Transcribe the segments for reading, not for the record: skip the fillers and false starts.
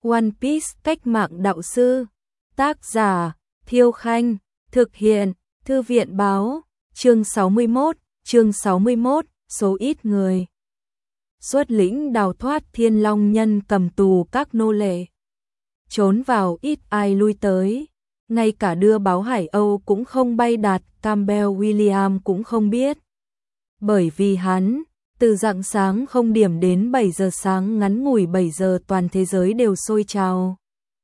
One Piece cách mạng đạo sư. Tác giả Thiêu Khanh. Thực hiện Thư viện báo. Chương 61, số ít người. Xuất lĩnh đào thoát Thiên Long Nhân cầm tù các nô lệ. Trốn vào ít ai lui tới. Ngay cả đưa báo Hải Âu cũng không bay đạt, Campbell William cũng không biết. Bởi vì hắn, từ rạng sáng 0 điểm đến 7 giờ sáng, ngắn ngủi 7 giờ toàn thế giới đều sôi trào.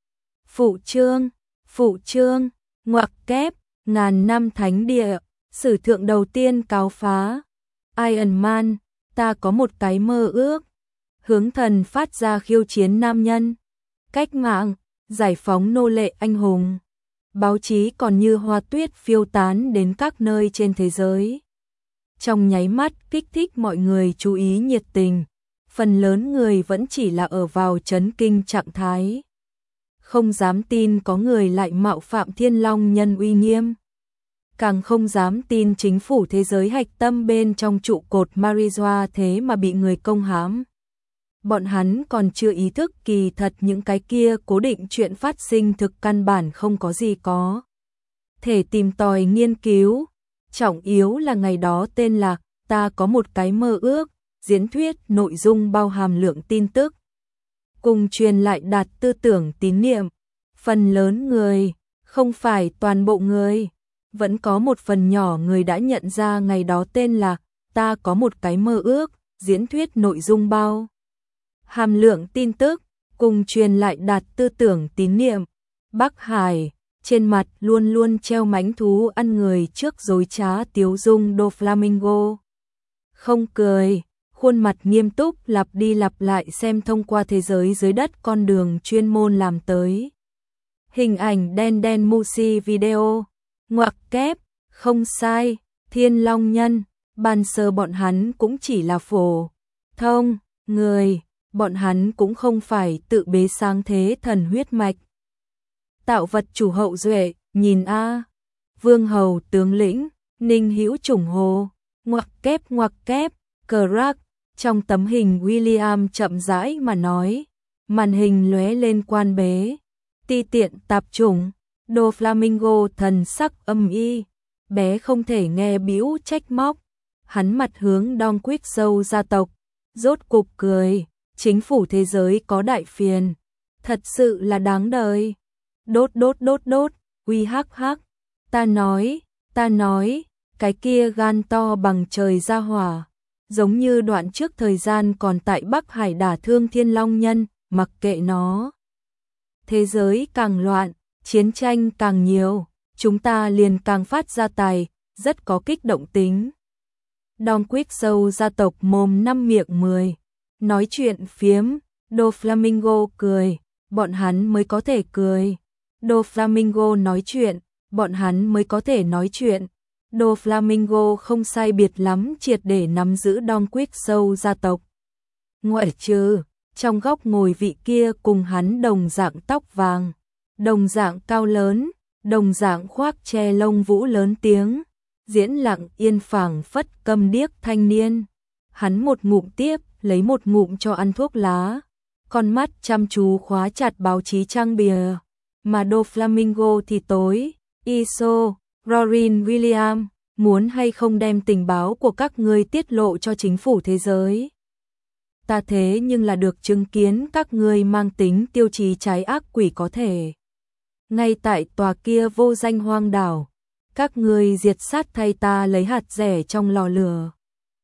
Phụ trương, ngoặc kép, ngàn năm thánh địa, sử thượng đầu tiên cáo phá. Iron Man, ta có một cái mơ ước. Hướng thần phát ra khiêu chiến nam nhân. Cách mạng, giải phóng nô lệ anh hùng. Báo chí còn như hoa tuyết phiêu tán đến các nơi trên thế giới. Trong nháy mắt kích thích mọi người chú ý nhiệt tình. Phần lớn người vẫn chỉ là ở vào chấn kinh trạng thái. Không dám tin có người lại mạo phạm Thiên Long Nhân uy nghiêm. Càng không dám tin chính phủ thế giới hạch tâm bên trong trụ cột Marijoa thế mà bị người công hãm. Bọn hắn còn chưa ý thức kỳ thật những cái kia cố định chuyện phát sinh thực căn bản không có gì có thể tìm tòi nghiên cứu. Trọng yếu là ngày đó tên là Ta có một cái mơ ước, diễn thuyết nội dung bao hàm lượng tin tức. Cùng truyền lại đạt tư tưởng tín niệm. Phần lớn người, không phải toàn bộ người, vẫn có một phần nhỏ người đã nhận ra ngày đó tên là Ta có một cái mơ ước, diễn thuyết nội dung bao hàm lượng tin tức, cùng truyền lại đạt tư tưởng tín niệm. Bắc Hải, trên mặt luôn luôn treo mãnh thú ăn người trước dối trá tiếu dung Doflamingo. Không cười, khuôn mặt nghiêm túc lặp đi lặp lại xem thông qua thế giới dưới đất con đường chuyên môn làm tới. Hình ảnh đen đen Musi video, ngoặc kép, không sai, Thiên Long Nhân, ban sơ bọn hắn cũng chỉ là phổ thông người, bọn hắn cũng không phải tự bế sáng thế thần huyết mạch. Tạo vật chủ hậu duệ, nhìn a, vương hầu tướng lĩnh, Ninh Hữu Chủng Hồ, ngoặc kép, crack. Trong tấm hình William chậm rãi mà nói, màn hình lóe lên quan bế, ti tiện tạp chủng, Doflamingo thần sắc âm y, bé không thể nghe bĩu trách móc, hắn mặt hướng Don Quixote gia tộc, rốt cục cười, chính phủ thế giới có đại phiền, thật sự là đáng đời. Đốt, uy hắc hắc, ta nói, cái kia gan to bằng trời ra hỏa, giống như đoạn trước thời gian còn tại Bắc Hải đả thương Thiên Long Nhân, mặc kệ nó. Thế giới càng loạn, chiến tranh càng nhiều, chúng ta liền càng phát ra tài, rất có kích động tính. Don Quixote gia tộc mồm 5 miệng 10, nói chuyện phiếm, Doflamingo cười, bọn hắn mới có thể cười. Doflamingo nói chuyện, bọn hắn mới có thể nói chuyện. Doflamingo không sai biệt lắm triệt để nắm giữ Don Quixote gia tộc. Ngoại trừ, trong góc ngồi vị kia cùng hắn đồng dạng tóc vàng, đồng dạng cao lớn, đồng dạng khoác che lông vũ lớn tiếng, diễn lặng yên phảng phất câm điếc thanh niên. Hắn một ngụm tiếp, lấy một ngụm cho ăn thuốc lá, con mắt chăm chú khóa chặt báo chí trang bìa. Mà Doflamingo thì tối, ISO, Rorin William, muốn hay không đem tình báo của các ngươi tiết lộ cho chính phủ thế giới. Ta thế nhưng là được chứng kiến các ngươi mang tính tiêu chí trái ác quỷ có thể. Ngay tại tòa kia vô danh hoang đảo, các ngươi diệt sát thay ta lấy hạt rẻ trong lò lửa.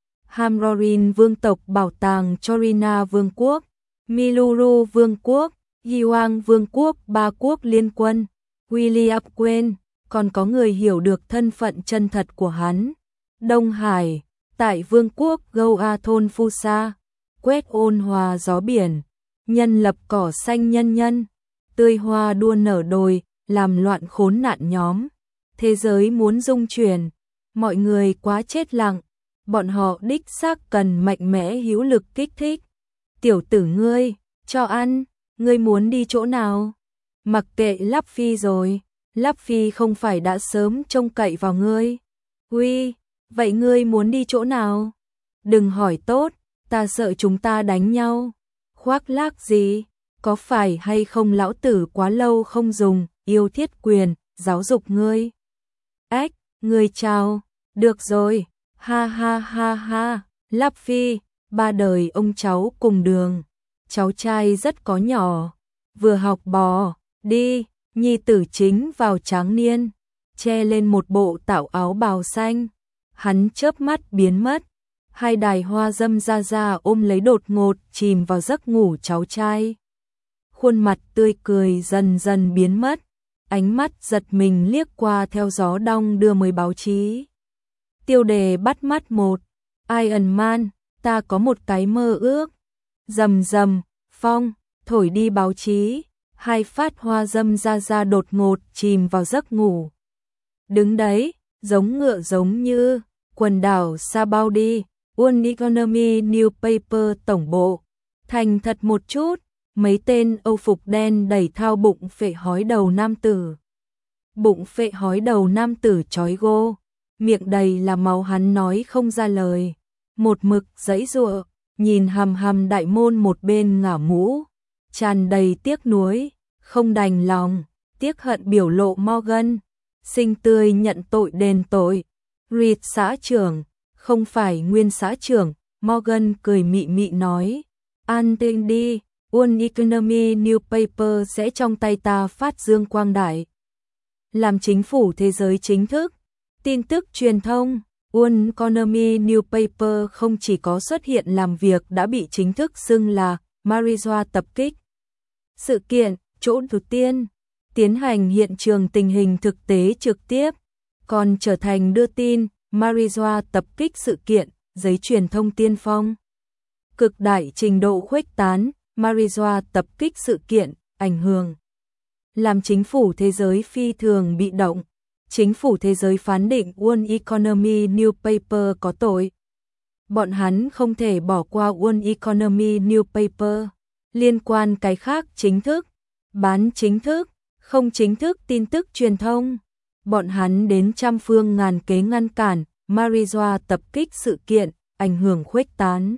Hamrorin vương tộc bảo tàng Chorina vương quốc, Miluru vương quốc, Yiwang vương quốc, 3 quốc liên quân, William quên, còn có người hiểu được thân phận chân thật của hắn. Đông Hải, tại vương quốc Goa thôn Fusa, quét ôn hòa gió biển, nhân lập cỏ xanh nhân, tươi hoa đua nở đồi, làm loạn khốn nạn nhóm. Thế giới muốn dung chuyển, mọi người quá chết lặng, bọn họ đích xác cần mạnh mẽ hữu lực kích thích. Tiểu tử ngươi, cho ăn. Ngươi muốn đi chỗ nào? Mặc kệ Luffy rồi, Luffy không phải đã sớm trông cậy vào ngươi. Uy, vậy ngươi muốn đi chỗ nào? Đừng hỏi tốt, ta sợ chúng ta đánh nhau. Khoác lác gì? có phải hay không lão tử quá lâu không dùng yêu thiết quyền, giáo dục ngươi. Ếch, ngươi chào, được rồi, ha ha ha ha, Lạp Phi, ba đời ông cháu cùng đường, cháu trai rất có nhỏ, vừa học bò, đi, nhi tử chính vào tráng niên, che lên một bộ tảo áo bào xanh, hắn chớp mắt biến mất, hai đài hoa dâm ra ra ôm lấy đột ngột chìm vào giấc ngủ cháu trai. Khuôn mặt tươi cười dần dần biến mất, ánh mắt giật mình liếc qua theo gió đong đưa mới báo chí. Tiêu đề bắt mắt một, Iron Man, ta có một cái mơ ước. Rầm rầm, phong, thổi đi báo chí, hai phát hoa dâm ra ra đột ngột chìm vào giấc ngủ. Đứng đấy, giống ngựa giống như, quần đảo Sabaudi, World Economy Newspaper tổng bộ. Thành thật một chút, mấy tên Âu phục đen đẩy thao bụng phệ hói đầu nam tử. Bụng phệ hói đầu nam tử chói gô, miệng đầy là máu hắn nói không ra lời. Một mực giãy giụa, nhìn hằm hằm đại môn một bên ngả mũ, tràn đầy tiếc nuối, không đành lòng, tiếc hận biểu lộ Morgan, xinh tươi nhận tội đền tội. Reed xã trưởng, không phải nguyên xã trưởng, Morgan cười mị mị nói, an tinh đi, World Economy Newspaper sẽ trong tay ta phát dương quang đại. Làm chính phủ thế giới chính thức, tin tức truyền thông, World Economy Newspaper không chỉ có xuất hiện làm việc đã bị chính thức xưng là Marijoa tập kích. Sự kiện, chỗ đầu tiên, tiến hành hiện trường tình hình thực tế trực tiếp, còn trở thành đưa tin Marijoa tập kích sự kiện, giấy truyền thông tiên phong. Cực đại trình độ khuếch tán, Marijoa tập kích sự kiện, ảnh hưởng. Làm chính phủ thế giới phi thường bị động. Chính phủ thế giới phán định World Economy Newspaper có tội. Bọn hắn không thể bỏ qua World Economy Newspaper. Liên quan cái khác chính thức, bán chính thức, không chính thức tin tức truyền thông. Bọn hắn đến trăm phương ngàn kế ngăn cản Marijoa tập kích sự kiện, ảnh hưởng khuếch tán.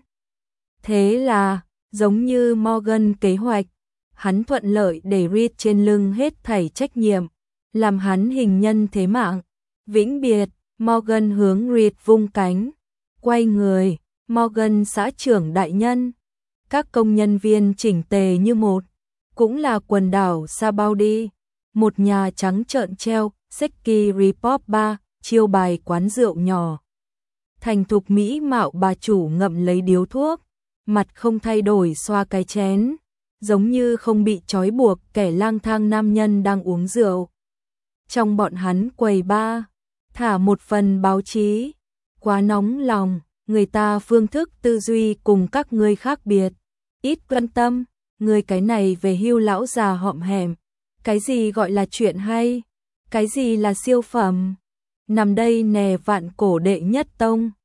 Thế là, giống như Morgan kế hoạch, hắn thuận lợi để Reed trên lưng hết thảy trách nhiệm, làm hắn hình nhân thế mạng. Vĩnh biệt, Morgan hướng Reed vung cánh, quay người, Morgan xã trưởng đại nhân. Các công nhân viên chỉnh tề như một, cũng là quần đảo Sabaudi, một nhà trắng trợn treo, Seki Report Bar, chiêu bài quán rượu nhỏ. Thành thục mỹ mạo bà chủ ngậm lấy điếu thuốc, mặt không thay đổi xoa cái chén, giống như không bị trói buộc kẻ lang thang nam nhân đang uống rượu. Trong bọn hắn quầy ba, thả một phần báo chí, quá nóng lòng, người ta phương thức tư duy cùng các ngươi khác biệt, ít quan tâm, người cái này về hưu lão già hõm hẻm, cái gì gọi là chuyện hay, cái gì là siêu phẩm, nằm đây nè vạn cổ đệ nhất tông.